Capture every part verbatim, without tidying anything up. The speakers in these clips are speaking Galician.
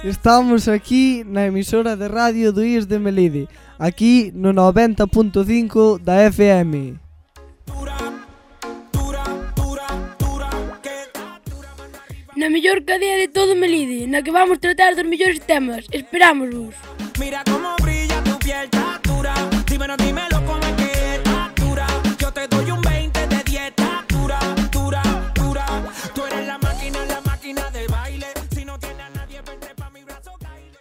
Estamos aquí na emisora de radio do I E S de Melide, aquí no noventa punto cinco da F M. Na mellor cadea de todo Melide, na que vamos tratar dos mellores temas. Esperámosvos. Mira como brilla tu piel, tatura. Dímelo, dímelo cómo es que es, tatura. Yo te doy un veinte de diez, tatura, tatura, tatura. Tú eres la máquina, la máquina de baile. Si no tienes a nadie, vente pa' mi brazo, caile.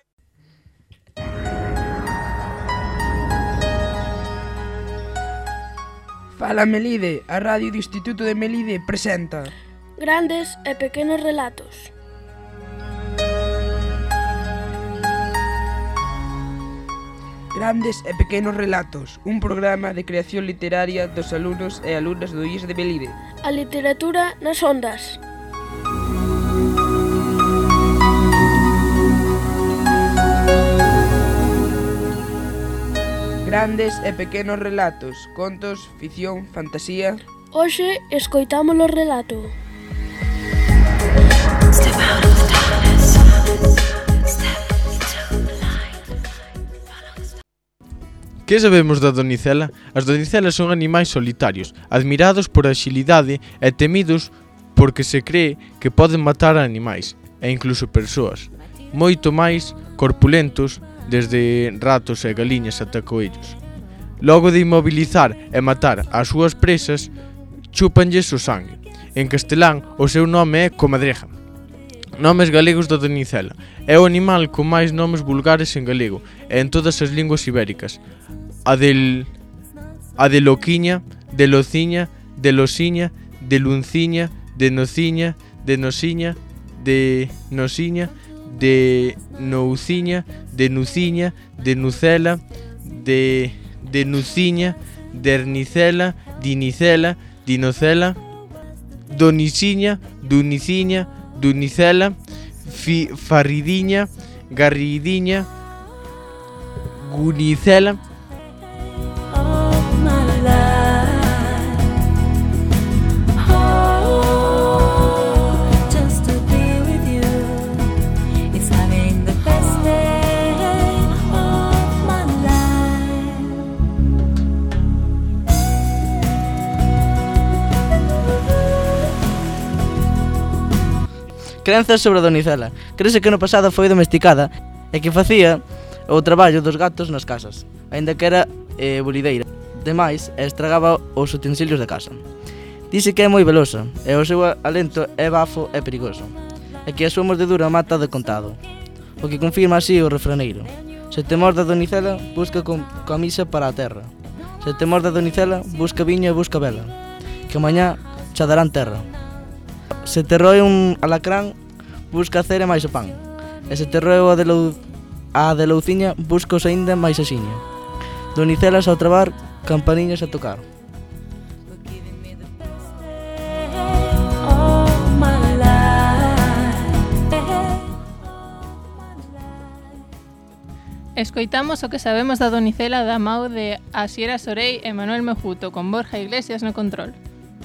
Fala Melide, a radio do Instituto de Melide presenta Grandes e pequenos relatos. Grandes e pequenos relatos, un programa de creación literaria dos alumnos e alumnas do I E S de Melide. A literatura nas ondas. Grandes e pequenos relatos, contos, ficción, fantasía. Hoxe escoitamos o relato. Que sabemos da donicela? As donicelas son animais solitarios, admirados por a axilidade e temidos porque se cree que poden matar a animais, e incluso persoas, moito máis corpulentos, desde ratos e galiñas ata coellos. Logo de inmobilizar e matar as súas presas, chúpanlles o sangue. En castelán, o seu nome é comadreja. Nomes galegos da donicela. É o animal con máis nomes vulgares en galego e en todas as linguas ibéricas. A del... a de loquiña, de lociña, de losiña, de lunciña, de nociña, de nosiña, de nosiña, de nouciña, de nuciña, de nucela, de... de nuciña, de ernicela, dinicela, dinocela, doniciña, duniciña, dunicela, fi, farridiña, garridiña, gunicela. Crenzas sobre a donicela. Crese que no pasado foi domesticada e que facía o traballo dos gatos nas casas, aínda que era eh, burideira. Demais, estragaba os utensilios da casa. Dice que é moi velosa e o seu alento é bafo e perigoso, e que a súa mordedura mata de contado, o que confirma así o refraneiro. Se te morde a donicela, busca com camisa para a terra. Se te morde a donicela, busca viña e busca vela, que mañá xa darán terra. Se te roe un alacrán, busca a cera máis o pan. E se te roe a de, lou... a de louciña, busca os aínda máis axiña. Donicelas ao trabar, campaniñas a tocar. Escoitamos o que sabemos da donicela da mau de Asiera Sorey e Manuel Mejuto, con Borja Iglesias no control.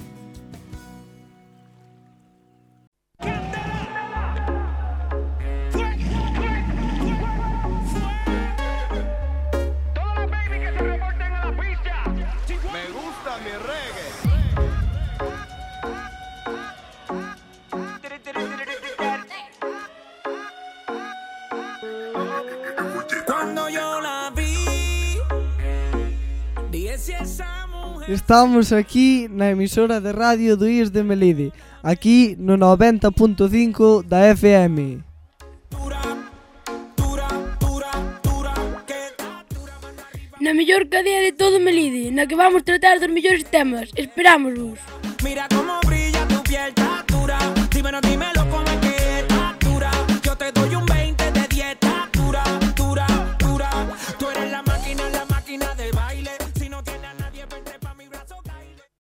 Estamos aquí na emisora de radio do I E S de Melide, aquí no noventa punto cinco da F M. Na mellor cadea de todo Melide, na que vamos tratar dos mellores temas. Esperámosvos. Mira